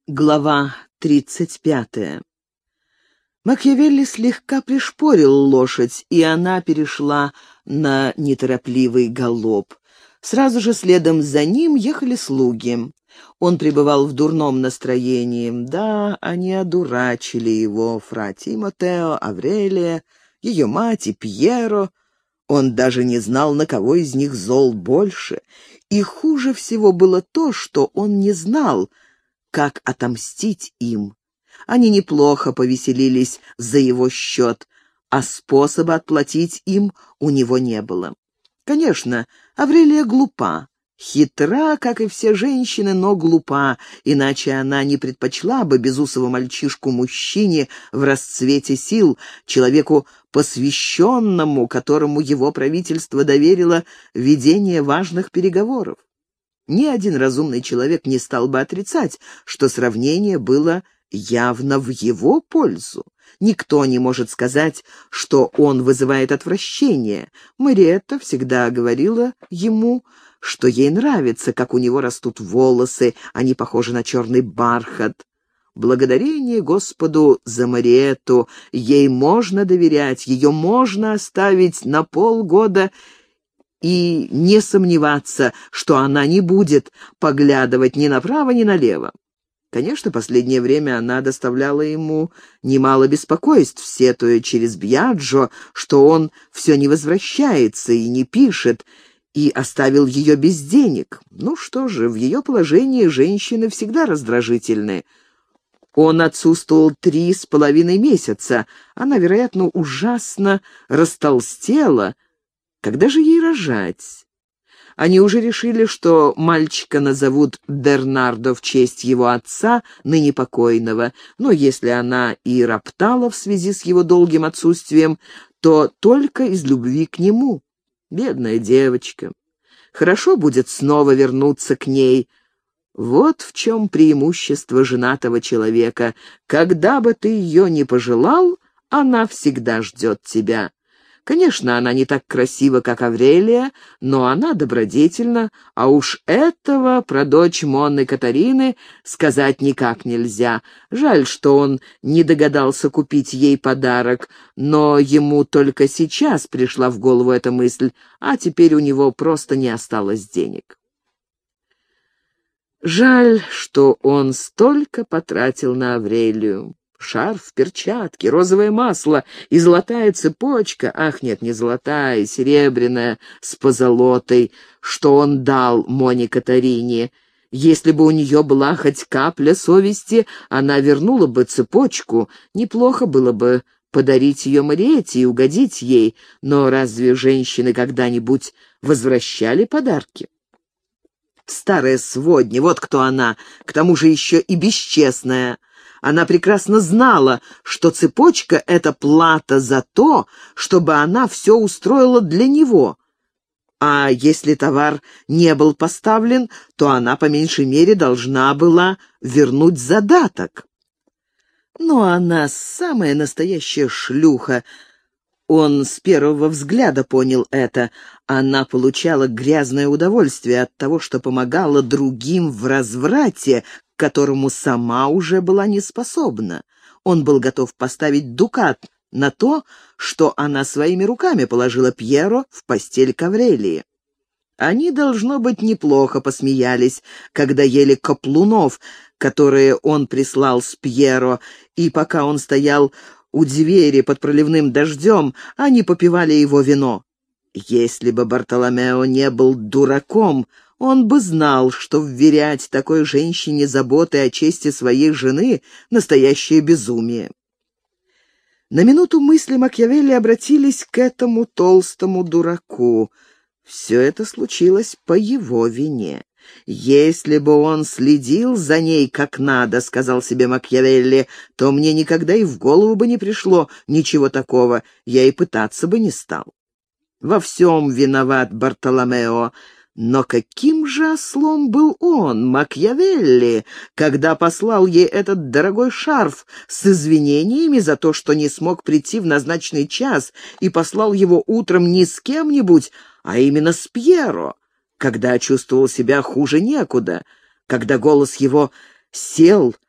Глава 35. Макиавелли слегка пришпорил лошадь, и она перешла на неторопливый галоп. Сразу же следом за ним ехали слуги. Он пребывал в дурном настроении. Да, они одурачили его, фра Тимотео, Аврелия, ее мать и Пьеро. Он даже не знал, на кого из них зол больше. И хуже всего было то, что он не знал, как отомстить им. Они неплохо повеселились за его счет, а способа отплатить им у него не было. Конечно, Аврелия глупа, хитра, как и все женщины, но глупа, иначе она не предпочла бы безусого мальчишку мужчине в расцвете сил, человеку посвященному, которому его правительство доверило ведение важных переговоров. Ни один разумный человек не стал бы отрицать, что сравнение было явно в его пользу. Никто не может сказать, что он вызывает отвращение. Мариетта всегда говорила ему, что ей нравится, как у него растут волосы, они похожи на черный бархат. Благодарение Господу за Мариетту, ей можно доверять, ее можно оставить на полгода и не сомневаться, что она не будет поглядывать ни направо, ни налево. Конечно, последнее время она доставляла ему немало беспокойств, сетуя через Бьяджо, что он все не возвращается и не пишет, и оставил ее без денег. Ну что же, в ее положении женщины всегда раздражительны. Он отсутствовал 3,5 месяца. Она, вероятно, ужасно растолстела. Когда же ей рожать? Они уже решили, что мальчика назовут Бернардо в честь его отца, ныне покойного, но если она и роптала в связи с его долгим отсутствием, то только из любви к нему. Бедная девочка. Хорошо будет снова вернуться к ней. Вот в чем преимущество женатого человека. Когда бы ты ее ни пожелал, она всегда ждет тебя. Конечно, она не так красива, как Аврелия, но она добродетельна, а уж этого про дочь Монны Катарины сказать никак нельзя. Жаль, что он не догадался купить ей подарок, но ему только сейчас пришла в голову эта мысль, а теперь у него просто не осталось денег. Жаль, что он столько потратил на Аврелию. Шарф, перчатки, розовое масло и золотая цепочка, ах нет, не золотая, серебряная, с позолотой, что он дал Моне Катарине. Если бы у нее была хоть капля совести, она вернула бы цепочку. Неплохо было бы подарить ее Мариетте и угодить ей, но разве женщины когда-нибудь возвращали подарки? Старая сводня, вот кто она, к тому же еще и бесчестная. Она прекрасно знала, что цепочка — это плата за то, чтобы она все устроила для него. А если товар не был поставлен, то она по меньшей мере должна была вернуть задаток. Но она самая настоящая шлюха. Он с первого взгляда понял это. Она получала грязное удовольствие от того, что помогала другим в разврате, к которому сама уже была не способна. Он был готов поставить дукат на то, что она своими руками положила Пьеро в постель к Аврелии. Они, должно быть, неплохо посмеялись, когда ели каплунов, которые он прислал с Пьеро, и пока он стоял у двери под проливным дождем, они попивали его вино. Если бы Бартоломео не был дураком, он бы знал, что вверять такой женщине заботы о чести своей жены — настоящее безумие. На минуту мысли Макиавелли обратились к этому толстому дураку. Все это случилось по его вине. «Если бы он следил за ней как надо, — сказал себе Макиавелли, — то мне никогда и в голову бы не пришло ничего такого, я и пытаться бы не стал. Во всем виноват Бартоломео, но каким же ослом был он, Макиавелли, когда послал ей этот дорогой шарф с извинениями за то, что не смог прийти в назначенный час, и послал его утром не с кем-нибудь, а именно с Пьеро, когда чувствовал себя хуже некуда, когда голос его сел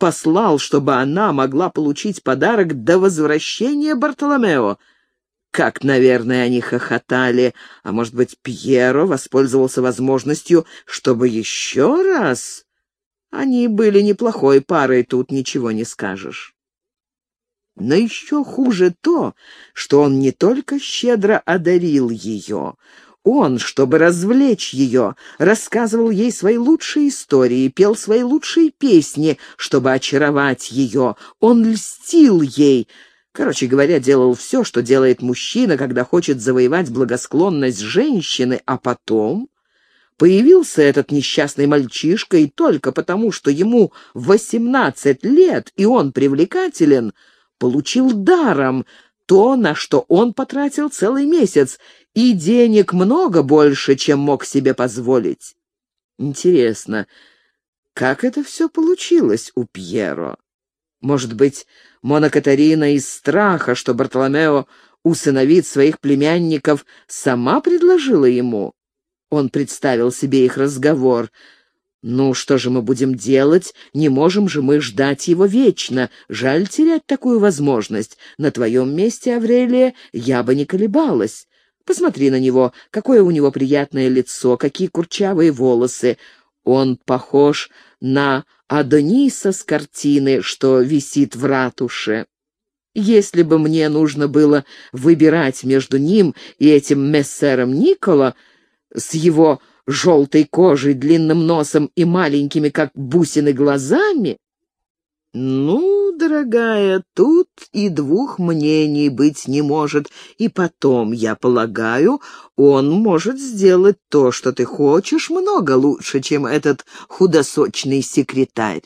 послал, чтобы она могла получить подарок до возвращения Бартоломео. Как, наверное, они хохотали, а может быть, Пьеро воспользовался возможностью, чтобы еще раз... Они были неплохой парой, тут ничего не скажешь. Но еще хуже то, что он не только щедро одарил ее. Он, чтобы развлечь ее, рассказывал ей свои лучшие истории, пел свои лучшие песни, чтобы очаровать ее. Он льстил ей. Короче говоря, делал все, что делает мужчина, когда хочет завоевать благосклонность женщины, а потом... Появился этот несчастный мальчишка, и только потому, что ему 18 лет, и он привлекателен, получил даром то, на что он потратил целый месяц, и денег много больше, чем мог себе позволить. Интересно, как это все получилось у Пьеро? Может быть, Мона Катарина из страха, что Бартоломео усыновит своих племянников, сама предложила ему? Он представил себе их разговор. «Ну, что же мы будем делать? Не можем же мы ждать его вечно. Жаль терять такую возможность. На твоем месте, Аврелия, я бы не колебалась. Посмотри на него, какое у него приятное лицо, какие курчавые волосы. Он похож на Адониса с картины, что висит в ратуше. Если бы мне нужно было выбирать между ним и этим мессером Николо, с его желтой кожей, длинным носом и маленькими, как бусины, глазами... Ну, дорогая, тут и двух мнений быть не может. И потом, я полагаю, он может сделать то, что ты хочешь, много лучше, чем этот худосочный секретарь.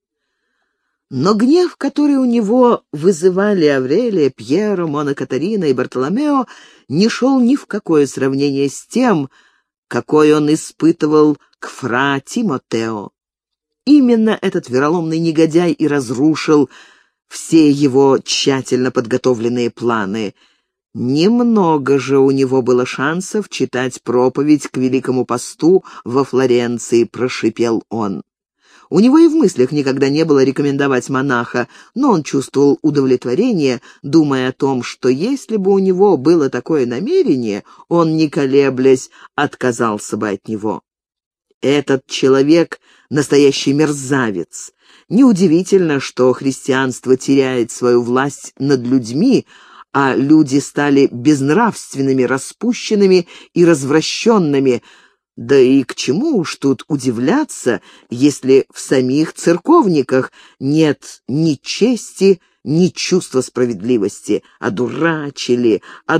Но гнев, который у него вызывали Аврелия, Пьеро, Мона Катарина и Бартоломео, не шел ни в какое сравнение с тем, какой он испытывал к фра Тимотео. Именно этот вероломный негодяй и разрушил все его тщательно подготовленные планы. Немного же у него было шансов читать проповедь к Великому посту во Флоренции, прошипел он. У него и в мыслях никогда не было рекомендовать монаха, но он чувствовал удовлетворение, думая о том, что если бы у него было такое намерение, он, не колеблясь, отказался бы от него. Этот человек — настоящий мерзавец. Неудивительно, что христианство теряет свою власть над людьми, а люди стали безнравственными, распущенными и развращенными. Да и к чему уж тут удивляться, если в самих церковниках нет ни чести, ни чувства справедливости. Одурачили,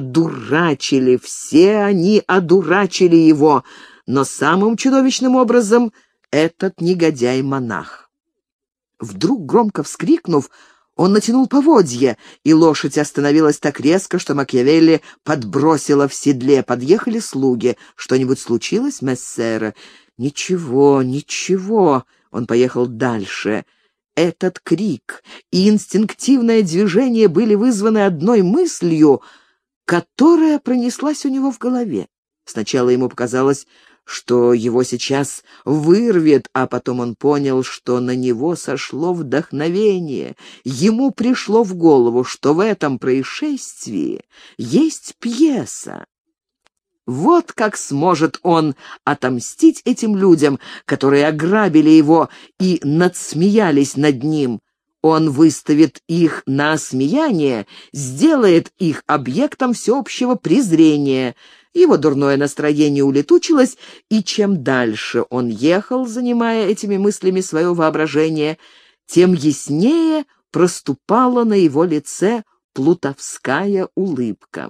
все они одурачили его, но самым чудовищным образом этот негодяй-монах. Вдруг, громко вскрикнув, он натянул поводья, и лошадь остановилась так резко, что Макиавелли подбросила в седле. Подъехали слуги. «Что-нибудь случилось, мессера?» «Ничего, ничего». Он поехал дальше. Этот крик и инстинктивное движение были вызваны одной мыслью, которая пронеслась у него в голове. Сначала ему показалось, что его сейчас вырвет, а потом он понял, что на него сошло вдохновение. Ему пришло в голову, что в этом происшествии есть пьеса. Вот как сможет он отомстить этим людям, которые ограбили его и надсмеялись над ним. Он выставит их на осмеяние, сделает их объектом всеобщего презрения. Его дурное настроение улетучилось, и чем дальше он ехал, занимая этими мыслями свое воображение, тем яснее проступала на его лице плутовская улыбка.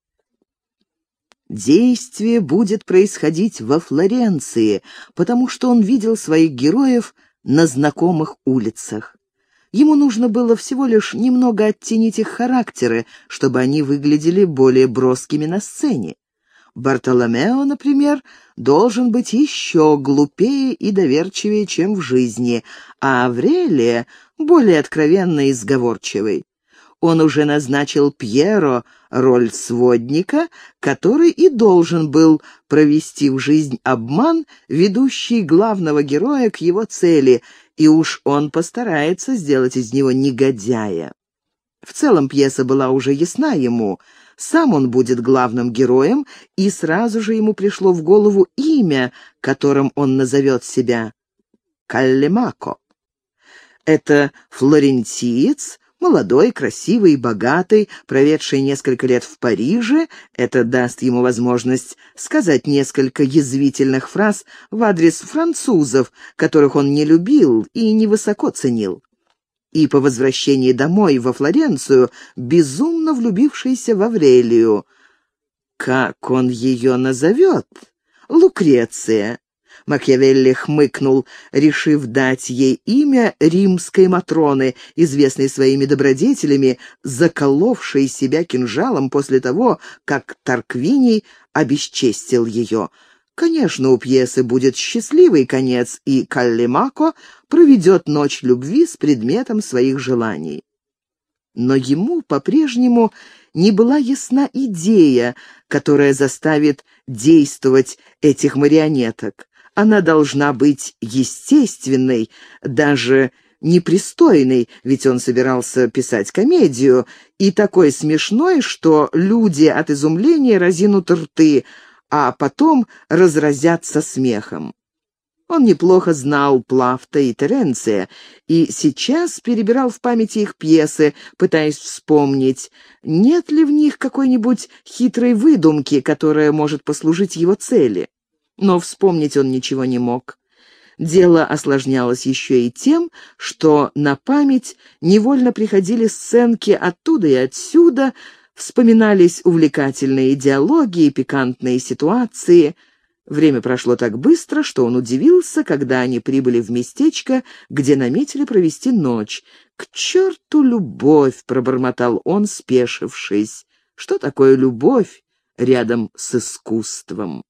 Действие будет происходить во Флоренции, потому что он видел своих героев на знакомых улицах. Ему нужно было всего лишь немного оттенить их характеры, чтобы они выглядели более броскими на сцене. Бартоломео, например, должен быть еще глупее и доверчивее, чем в жизни, а Аврелия — более откровенной и сговорчивой. Он уже назначил Пьеро роль сводника, который и должен был провести в жизнь обман, ведущий главного героя к его цели, и уж он постарается сделать из него негодяя. В целом пьеса была уже ясна ему. Сам он будет главным героем, и сразу же ему пришло в голову имя, которым он назовет себя — Каллимако. Это флорентиец, молодой, красивый, богатый, проведший несколько лет в Париже. Это даст ему возможность сказать несколько язвительных фраз в адрес французов, которых он не любил и невысоко ценил. И по возвращении домой во Флоренцию безумно влюбившийся в Аврелию. Как он ее назовет? Лукреция. Макиавелли хмыкнул, решив дать ей имя римской Матроны, известной своими добродетелями, заколовшей себя кинжалом после того, как Тарквиний обесчестил ее. Конечно, у пьесы будет счастливый конец, и Каллимако проведет ночь любви с предметом своих желаний. Но ему по-прежнему не была ясна идея, которая заставит действовать этих марионеток. Она должна быть естественной, даже непристойной, ведь он собирался писать комедию, и такой смешной, что люди от изумления разинут рты, а потом разразятся смехом. Он неплохо знал Плафта и Теренция, и сейчас перебирал в памяти их пьесы, пытаясь вспомнить, нет ли в них какой-нибудь хитрой выдумки, которая может послужить его цели. Но вспомнить он ничего не мог. Дело осложнялось еще и тем, что на память невольно приходили сценки оттуда и отсюда, вспоминались увлекательные диалоги и пикантные ситуации. Время прошло так быстро, что он удивился, когда они прибыли в местечко, где наметили провести ночь. «К черту любовь!» — пробормотал он, спешившись. «Что такое любовь рядом с искусством?»